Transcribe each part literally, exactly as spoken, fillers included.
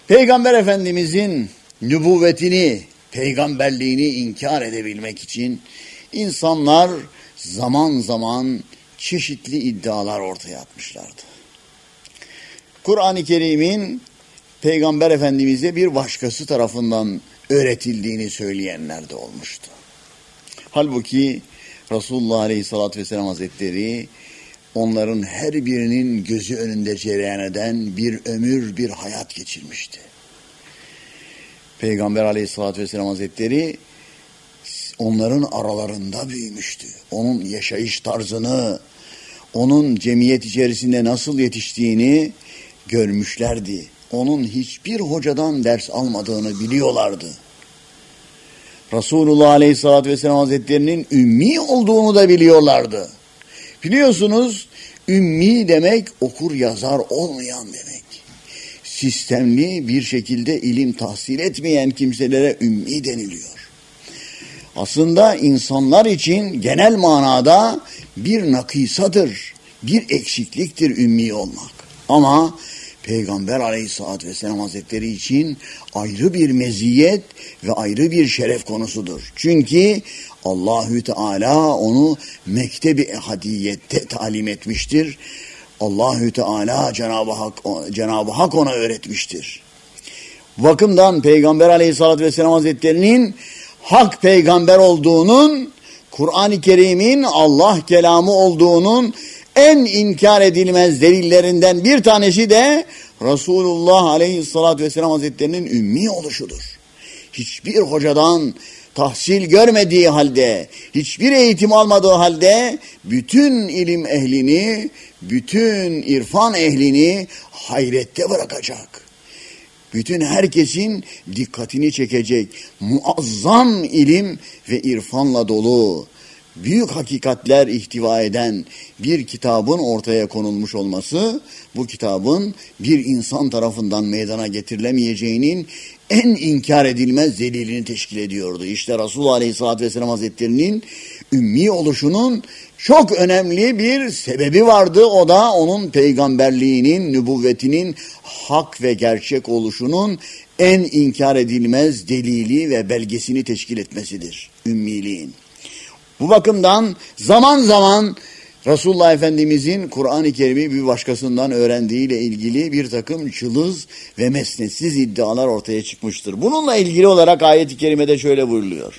Peygamber Efendimizin nübüvvetini, peygamberliğini inkar edebilmek için insanlar zaman zaman çeşitli iddialar ortaya atmışlardı. Kur'an-ı Kerim'in Peygamber Efendimiz'e bir başkası tarafından öğretildiğini söyleyenler de olmuştu. Halbuki Resulullah Aleyhisselatü Vesselam Hazretleri onların her birinin gözü önünde cereyan eden bir ömür, bir hayat geçirmişti. Peygamber Aleyhisselatü Vesselam Hazretleri onların aralarında büyümüştü. Onun yaşayış tarzını, onun cemiyet içerisinde nasıl yetiştiğini görmüşlerdi. Onun hiçbir hocadan ders almadığını biliyorlardı. Resulullah Aleyhisselatü Vesselam Hazretleri'nin ümmi olduğunu da biliyorlardı. Biliyorsunuz, ümmi demek okur yazar olmayan demek. Sistemli bir şekilde ilim tahsil etmeyen kimselere ümmi deniliyor. Aslında insanlar için genel manada bir nakısadır, bir eksikliktir ümmi olmak. Ama Peygamber Aleyhisselatü Vesselam Hazretleri için ayrı bir meziyet ve ayrı bir şeref konusudur. Çünkü Allahü Teala onu Mektebi Ehadiyette talim etmiştir. Allahü Teala Cenab-ı Hak, Cenab-ı Hak ona öğretmiştir. Bu bakımdan Peygamber Aleyhisselatü Vesselam Hazretleri'nin hak peygamber olduğunun, Kur'an-ı Kerim'in Allah kelamı olduğunun en inkar edilmez delillerinden bir tanesi de Resulullah Aleyhisselatü Vesselam Hazretleri'nin ümmi oluşudur. Hiçbir hocadan tahsil görmediği halde, hiçbir eğitim almadığı halde bütün ilim ehlini, bütün irfan ehlini hayrette bırakacak. Bütün herkesin dikkatini çekecek muazzam ilim ve irfanla dolu, büyük hakikatler ihtiva eden bir kitabın ortaya konulmuş olması, bu kitabın bir insan tarafından meydana getirilemeyeceğinin en inkar edilmez delilini teşkil ediyordu. İşte Resulullah Aleyhisselatü Vesselam Hazretleri'nin ümmi oluşunun çok önemli bir sebebi vardı. O da onun peygamberliğinin, nübüvvetinin hak ve gerçek oluşunun en inkar edilmez delili ve belgesini teşkil etmesidir. Ümmiliğin. Bu bakımdan zaman zaman Resulullah Efendimizin Kur'an-ı Kerim'i bir başkasından öğrendiğiyle ilgili bir takım cılız ve mesnetsiz iddialar ortaya çıkmıştır. Bununla ilgili olarak ayet-i kerimede şöyle buyuruluyor.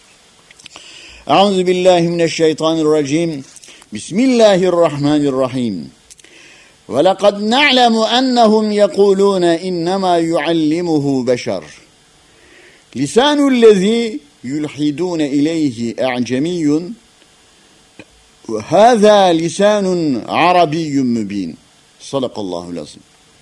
Euzubillahimineşşeytanirracim. Bismillahirrahmanirrahim. وَلَقَدْ نَعْلَمُ أَنَّهُمْ يَقُولُونَ إِنَّمَا يُعَلِّمُهُ بَشَرٌ لِسَانُ الَّذ۪ي يُلْحِدُونَ إِلَيْهِ اَعْجَمِيٌّ وَهَذَا لِسَانٌ عَرَبِيٌّ مُب۪ينٌ Sadakallahu lazım.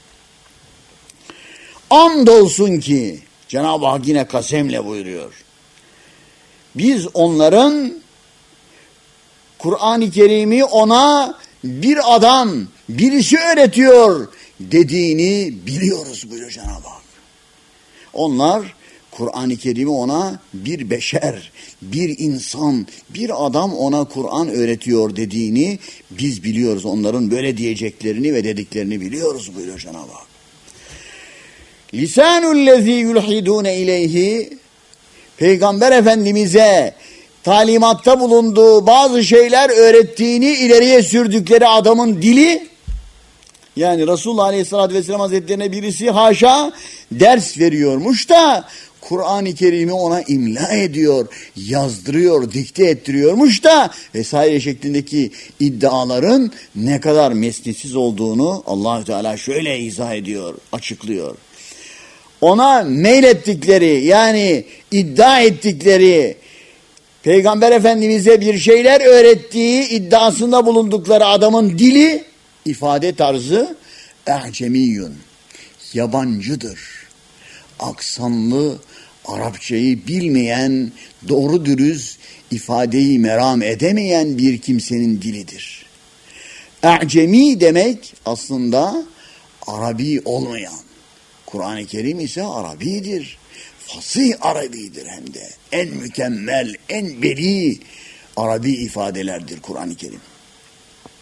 Andolsun ki Cenab-ı Hak yine kasemle buyuruyor. Biz onların Kur'an-ı Kerim'i ona bir adam, birisi öğretiyor dediğini biliyoruz buyuruyor Cenab-ı Hak. Onlar Kur'an-ı Kerim'i ona bir beşer, bir insan, bir adam ona Kur'an öğretiyor dediğini biz biliyoruz. Onların böyle diyeceklerini ve dediklerini biliyoruz buyuruyor Cenab-ı Hak. Lisanullezî yulhidûne ileyhi, Peygamber Efendimiz'e talimatta bulunduğu bazı şeyler öğrettiğini ileriye sürdükleri adamın dili, yani Resulullah Aleyhisselatü Vesselam Hazretlerine birisi haşa ders veriyormuş da Kur'an-ı Kerim'i ona imla ediyor, yazdırıyor, dikte ettiriyormuş da vesaire şeklindeki iddiaların ne kadar mesnetsiz olduğunu Allah-u Teala şöyle izah ediyor, açıklıyor. Ona meylettikleri, yani iddia ettikleri, Peygamber Efendimiz'e bir şeyler öğrettiği iddiasında bulundukları adamın dili, ifade tarzı e'cemiyyun, yabancıdır. Aksanlı, Arapçayı bilmeyen, doğru dürüst ifadeyi meram edemeyen bir kimsenin dilidir. E'cemi demek aslında Arabi olmayan. Kur'an-ı Kerim ise Arabidir. Fasih Arabidir hem de. En mükemmel, en beli Arabi ifadelerdir Kur'an-ı Kerim.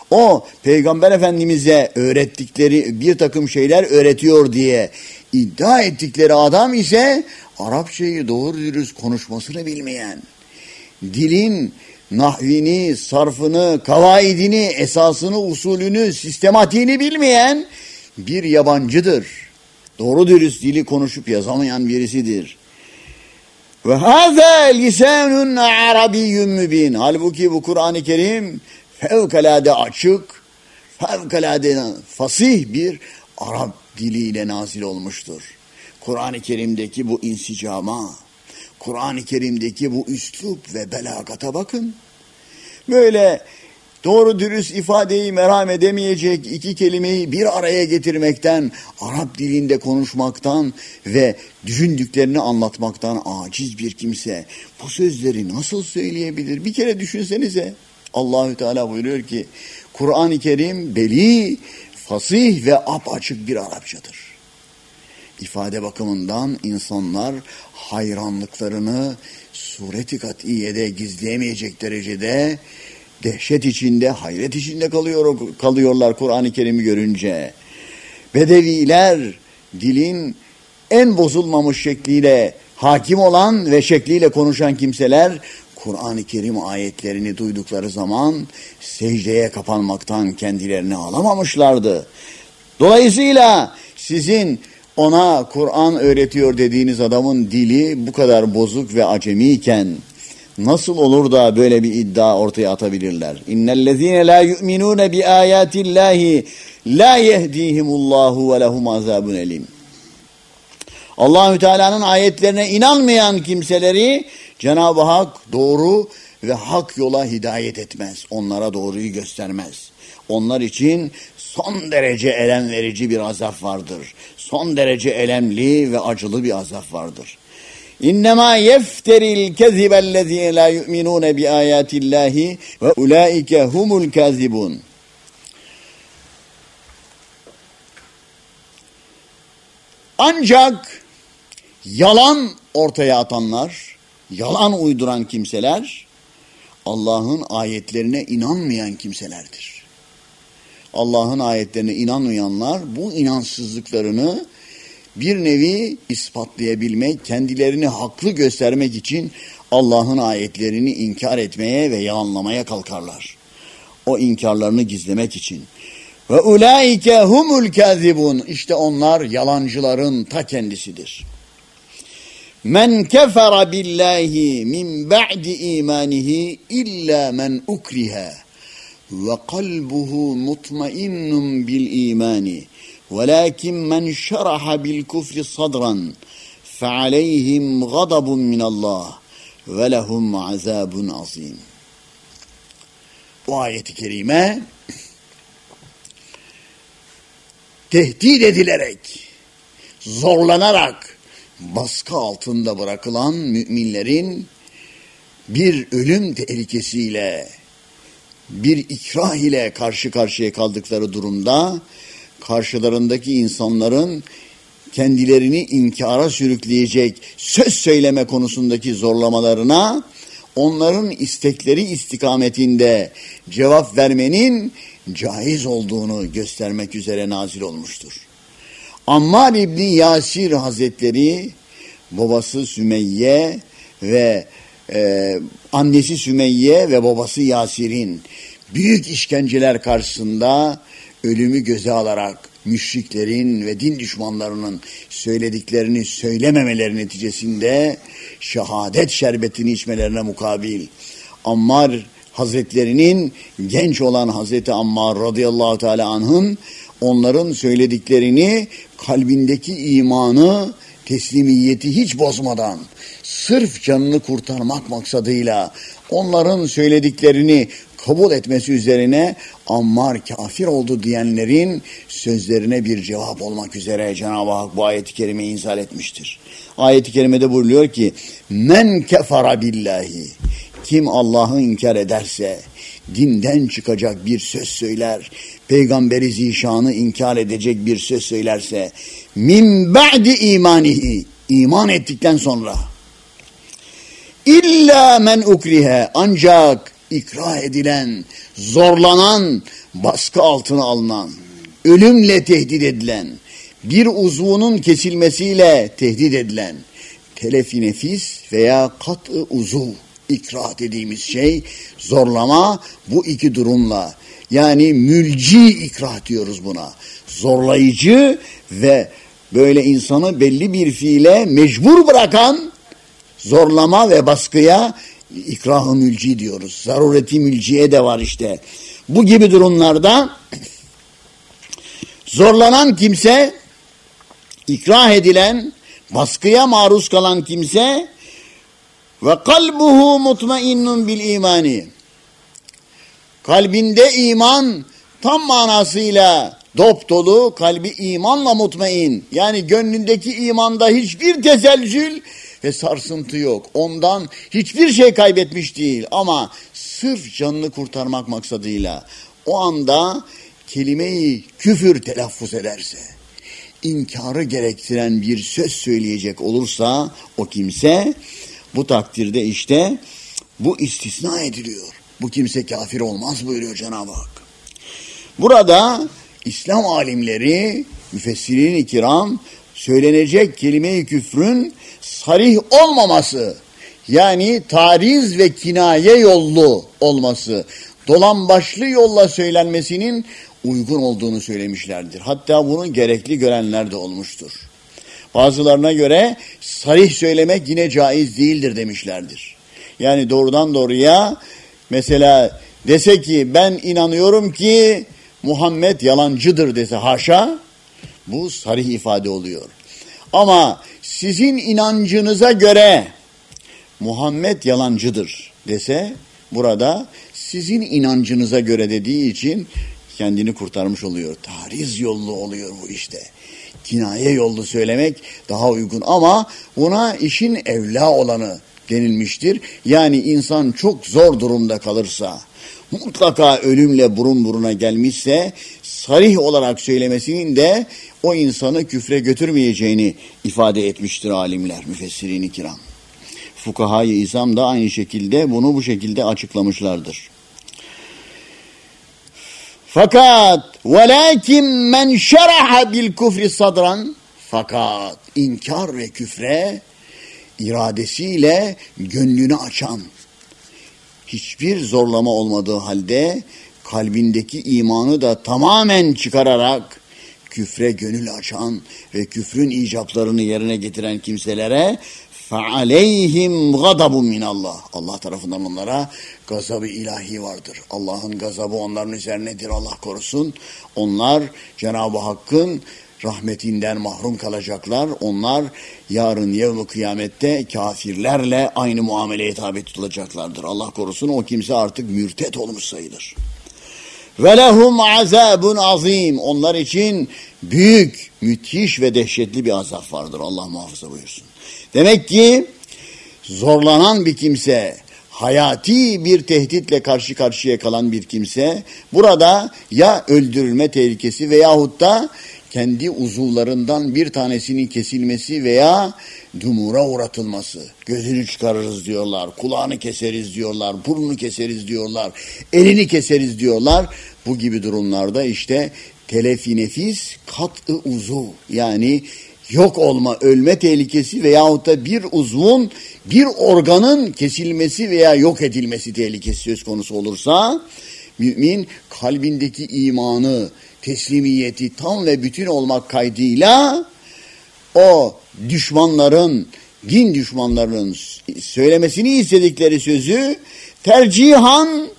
o Peygamber Efendimiz'e öğrettikleri bir takım şeyler öğretiyor diye iddia ettikleri adam ise Arapçayı doğru dürüst konuşmasını bilmeyen, dilin nahvini, sarfını, kavaidini, esasını, usulünü, sistematiğini bilmeyen bir yabancıdır. Doğru dürüst dili konuşup yazamayan birisidir. Ve hâzâ lisanun arabiyyun mübin. Halbuki bu Kur'an-ı Kerim fevkalade açık, fevkalade fasih bir Arap diliyle nazil olmuştur. Kur'an-ı Kerim'deki bu insicama, Kur'an-ı Kerim'deki bu üslup ve belagata bakın. Böyle doğru dürüst ifadeyi merham edemeyecek iki kelimeyi bir araya getirmekten, Arap dilinde konuşmaktan ve düşündüklerini anlatmaktan aciz bir kimse bu sözleri nasıl söyleyebilir? Bir kere düşünsenize. Allahü Teala buyuruyor ki Kur'an-ı Kerim beli, fasih ve apaçık bir Arapçadır. İfade bakımından insanlar hayranlıklarını sureti kat'iyede gizleyemeyecek derecede dehşet içinde, hayret içinde kalıyor, kalıyorlar Kur'an-ı Kerim'i görünce. Bedeviler dilin en bozulmamış şekliyle hakim olan ve şekliyle konuşan kimseler Kur'an-ı Kerim ayetlerini duydukları zaman secdeye kapanmaktan kendilerini alamamışlardı. Dolayısıyla sizin ona Kur'an öğretiyor dediğiniz adamın dili bu kadar bozuk ve acemiyken nasıl olur da böyle bir iddia ortaya atabilirler? İnnellezîne lâ yu'minûne bi âyâtillâhi lâ yehdîhimullahu ve lehum azâbun elîm. Allahü Teala'nın ayetlerine inanmayan kimseleri Cenab-ı Hak doğru ve hak yola hidayet etmez. Onlara doğruyu göstermez. Onlar için son derece elem verici bir azap vardır. Son derece elemli ve acılı bir azap vardır. İnnemâ yefteril kezibellezîne lâ yu'minûne bi âyâtillâhi ve ulâike humul kâzibûn. Ancak yalan ortaya atanlar, yalan uyduran kimseler Allah'ın ayetlerine inanmayan kimselerdir. Allah'ın ayetlerine inanmayanlar bu inansızlıklarını bir nevi ispatlayabilmek, kendilerini haklı göstermek için Allah'ın ayetlerini inkar etmeye ve yalanlamaya kalkarlar. O inkarlarını gizlemek için. Ve ulaike humul kazibun. İşte onlar yalancıların ta kendisidir. Men kefere billahi min ba'di imanihi illa men ukriha ve kalbuhu mutmainnun bil imani. وَلَكِنْ مَنْ شَرَحَ بِالْكُفْرِ صَدْرًا فَعَلَيْهِمْ غَضَبٌ مِنَ اللّٰهِ وَلَهُمْ عَذَابٌ عَظِيمٌ. Bu ayet-i kerime tehdit edilerek, zorlanarak baskı altında bırakılan müminlerin bir ölüm tehlikesiyle, bir ikrah ile karşı karşıya kaldıkları durumda karşılarındaki insanların kendilerini inkara sürükleyecek söz söyleme konusundaki zorlamalarına onların istekleri istikametinde cevap vermenin caiz olduğunu göstermek üzere nazil olmuştur. Ammar İbni Yasir Hazretleri babası Sümeyye ve e, annesi Sümeyye ve babası Yasir'in büyük işkenceler karşısında ölümü göze alarak müşriklerin ve din düşmanlarının söylediklerini söylememeleri neticesinde şehadet şerbetini içmelerine mukabil Ammar Hazretlerinin genç olan Hazreti Ammar radıyallahu teala anh'ın onların söylediklerini kalbindeki imanı, teslimiyeti hiç bozmadan sırf canını kurtarmak maksadıyla onların söylediklerini kabul etmesi üzerine Ammar kafir oldu diyenlerin sözlerine bir cevap olmak üzere Cenab-ı Hak bu ayet-i kerimeyi inzal etmiştir. Ayet-i kerimede buyuruyor ki men kefara billahi, kim Allah'ı inkar ederse, dinden çıkacak bir söz söyler, Peygamberi zişanı inkar edecek bir söz söylerse, min ba'di imanihi, iman ettikten sonra, illa men ukrihe, ancak ikrah edilen, zorlanan, baskı altına alınan, ölümle tehdit edilen, bir uzvunun kesilmesiyle tehdit edilen, telefi nefis veya kat-ı uzuv, ikrah dediğimiz şey, zorlama, bu iki durumla, yani mülci ikrah diyoruz buna. Zorlayıcı ve böyle insanı belli bir fiile mecbur bırakan zorlama ve baskıya ikrah-ı mülci diyoruz. Zarureti mülciye de var işte. Bu gibi durumlarda zorlanan kimse, ikrah edilen, baskıya maruz kalan kimse ve kalbuhu mutmainnun bil imani, kalbinde iman tam manasıyla dop dolu, kalbi imanla mutmain, yani gönlündeki imanda hiçbir tezelcül ve sarsıntı yok. Ondan hiçbir şey kaybetmiş değil ama sırf canını kurtarmak maksadıyla o anda kelime-i küfür telaffuz ederse, inkarı gerektiren bir söz söyleyecek olursa o kimse, bu takdirde işte bu istisna ediliyor. Bu kimse kafir olmaz buyuruyor Cenab-ı Hak. Burada İslam alimleri, müfessirin-i kiram, söylenecek kelime-i küfrün sarih olmaması, yani tariz ve kinaye yollu olması, dolambaçlı yolla söylenmesinin uygun olduğunu söylemişlerdir. Hatta bunu gerekli görenler de olmuştur. Bazılarına göre sarih söylemek yine caiz değildir demişlerdir. Yani doğrudan doğruya mesela dese ki ben inanıyorum ki Muhammed yalancıdır dese, haşa, bu sarih ifade oluyor. Ama sizin inancınıza göre Muhammed yalancıdır dese, burada sizin inancınıza göre dediği için kendini kurtarmış oluyor. Tariz yollu oluyor bu işte. Kinaye yollu söylemek daha uygun ama buna işin evla olanı denilmiştir. Yani insan çok zor durumda kalırsa, mutlaka ölümle burun buruna gelmişse, sarih olarak söylemesinin de o insanı küfre götürmeyeceğini ifade etmiştir alimler, müfessirin-i kiram. Fukahâ-i İzam da aynı şekilde bunu bu şekilde açıklamışlardır. Fakat velakin men şeraha bil kufri sadran, fakat inkar ve küfre iradesiyle gönlünü açan, hiçbir zorlama olmadığı halde kalbindeki imanı da tamamen çıkararak küfre gönül açan ve küfrün icaplarını yerine getiren kimselere فَعَلَيْهِمْ غَضَبٌ مِنَ اللّٰهِ, Allah tarafından onlara gazabı ilahi vardır. Allah'ın gazabı onların üzerinedir, Allah korusun. Onlar Cenab-ı Hakk'ın rahmetinden mahrum kalacaklar. Onlar yarın yevm-i kıyamette kafirlerle aynı muameleye tabi tutulacaklardır. Allah korusun, o kimse artık mürtet olmuş sayılır. وَلَهُمْ عَذَابٌ azim, onlar için büyük, müthiş ve dehşetli bir azap vardır. Allah muhafaza buyursun. Demek ki zorlanan bir kimse, hayati bir tehditle karşı karşıya kalan bir kimse, burada ya öldürülme tehlikesi veyahut da kendi uzuvlarından bir tanesinin kesilmesi veya dumura uğratılması. Gözünü çıkarırız diyorlar, kulağını keseriz diyorlar, burnunu keseriz diyorlar, elini keseriz diyorlar. Bu gibi durumlarda işte telefi nefis, kat-ı uzuv, yani yok olma, ölme tehlikesi veyahut da bir uzvun, bir organın kesilmesi veya yok edilmesi tehlikesi söz konusu olursa, mümin kalbindeki imanı, teslimiyeti tam ve bütün olmak kaydıyla o düşmanların, din düşmanlarının söylemesini istedikleri sözü tercihan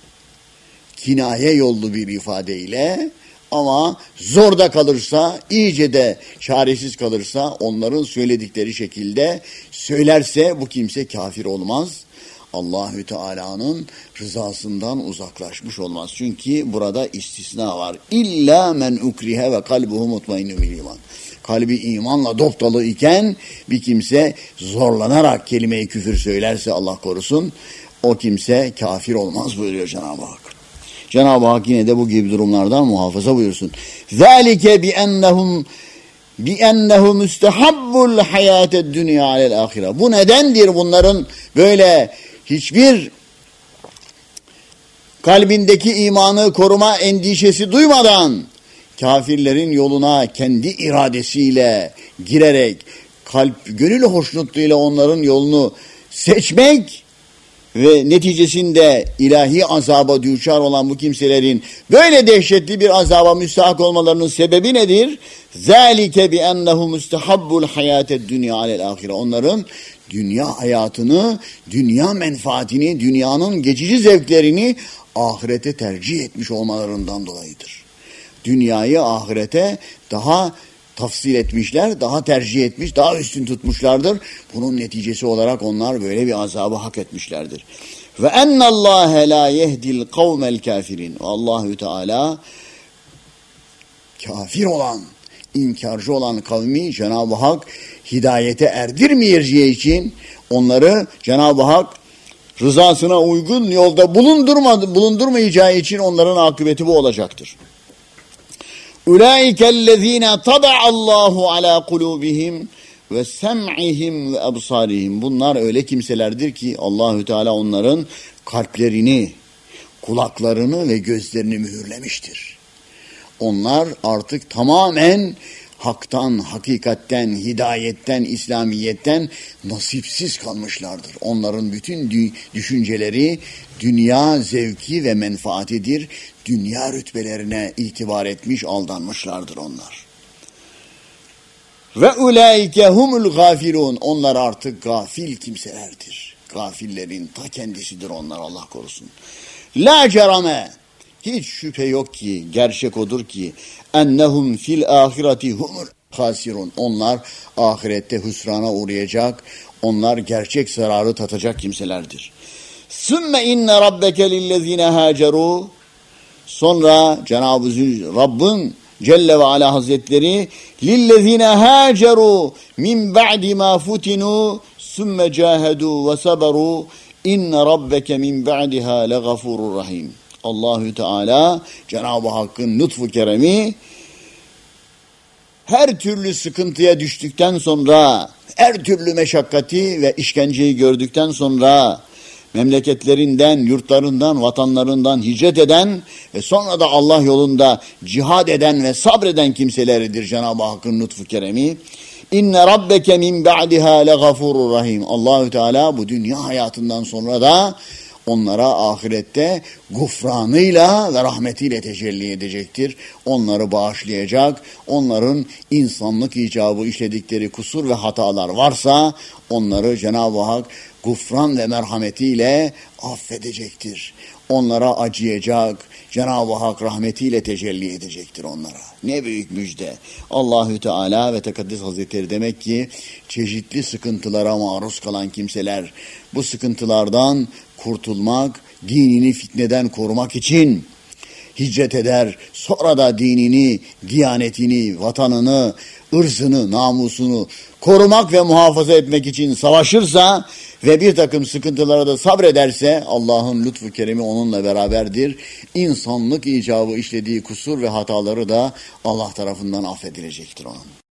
kinaye yollu bir ifadeyle, ama zorda kalırsa, iyice de çaresiz kalırsa onların söyledikleri şekilde söylerse bu kimse kafir olmaz. Allahü Teala'nın rızasından uzaklaşmış olmaz. Çünkü burada istisna var. İlla men ukrihe ve kalbuhu mutmainnun bil iman. Kalbi imanla dopdolu iken bir kimse zorlanarak kelime-i küfür söylerse, Allah korusun, o kimse kafir olmaz buyuruyor Cenab-ı Hak. Cenab-ı Hak yine de bu gibi durumlardan muhafaza buyursun. Zalike bi ennehum bi ennehu mustahabbul hayated dunya alel ahire. Bu nedendir bunların böyle hiçbir kalbindeki imanı koruma endişesi duymadan kafirlerin yoluna kendi iradesiyle girerek kalp gönül hoşnutluğuyla onların yolunu seçmek ve neticesinde ilahi azaba düçar olan bu kimselerin böyle dehşetli bir azaba müstahak olmalarının sebebi nedir? ذَٰلِكَ بِأَنَّهُ مُسْتَحَبُّ الْحَيَاةَ الدُّنْيَا عَلَى الْآخِرَةِ Onların dünya hayatını, dünya menfaatini, dünyanın geçici zevklerini ahirete tercih etmiş olmalarından dolayıdır. Dünyayı ahirete daha tafsil etmişler, daha tercih etmiş, daha üstün tutmuşlardır. Bunun neticesi olarak onlar böyle bir azabı hak etmişlerdir. Ve ennallâhe lâ yehdil kavmel kâfirin. Allahü Teala kafir olan, inkarcı olan kavmi Cenab-ı Hak hidayete erdirmeyeceği için onları Cenab-ı Hak rızasına uygun yolda bulundurmadı, bulundurmayacağı için onların akıbeti bu olacaktır. Ulaike ellezine taba'allahu ala kulubihim ve sem'ihim ve absarihim. Bunlar öyle kimselerdir ki Allahü Teala onların kalplerini, kulaklarını ve gözlerini mühürlemiştir. Onlar artık tamamen haktan, hakikatten, hidayetten, İslamiyetten nasipsiz kalmışlardır. Onların bütün düşünceleri dünya zevki ve menfaatidir. Dünya rütbelerine itibar etmiş, aldanmışlardır onlar. Ve ulaike humul gafilun. Onlar artık gafil kimselerdir. Gafillerin ta kendisidir onlar, Allah korusun. La cerame. Hiç şüphe yok ki, gerçek odur ki ennehum fil ahireti humul hasirun. Onlar ahirette hüsrana uğrayacak, onlar gerçek zararı tatacak kimselerdir. Sümme inne rabbeke lillezine haceru. Sonra Cenab-ı Rabb'in Celle ve Ala Hazretleri lillezine haceru min ba'di ma futinu sümme cahedu ve saberu inne rabbeke min ba'diha legafurur rahim. Allahü Teala Cenab-ı Hakk'ın lütfu keremi her türlü sıkıntıya düştükten sonra, her türlü meşakkati ve işkenceyi gördükten sonra memleketlerinden, yurtlarından, vatanlarından hicret eden ve sonra da Allah yolunda cihad eden ve sabreden kimseleridir Cenab-ı Hakk'ın lütfu keremi. İnne rabbeke min ba'diha legafurur rahim. Allahü Teala bu dünya hayatından sonra da onlara ahirette gufranıyla ve rahmetiyle tecelli edecektir. Onları bağışlayacak, onların insanlık icabı işledikleri kusur ve hatalar varsa onları Cenab-ı Hak gufran ve merhametiyle affedecektir. Onlara acıyacak, Cenab-ı Hak rahmetiyle tecelli edecektir onlara. Ne büyük müjde. Allahü Teala ve Tekaddes Hazretleri demek ki çeşitli sıkıntılara maruz kalan kimseler bu sıkıntılardan kurtulmak, dinini fitneden korumak için hicret eder. Sonra da dinini, diyanetini, vatanını, ırzını, namusunu korumak ve muhafaza etmek için savaşırsa ve bir takım sıkıntılara da sabrederse Allah'ın lütfu keremi onunla beraberdir. İnsanlık icabı işlediği kusur ve hataları da Allah tarafından affedilecektir onun.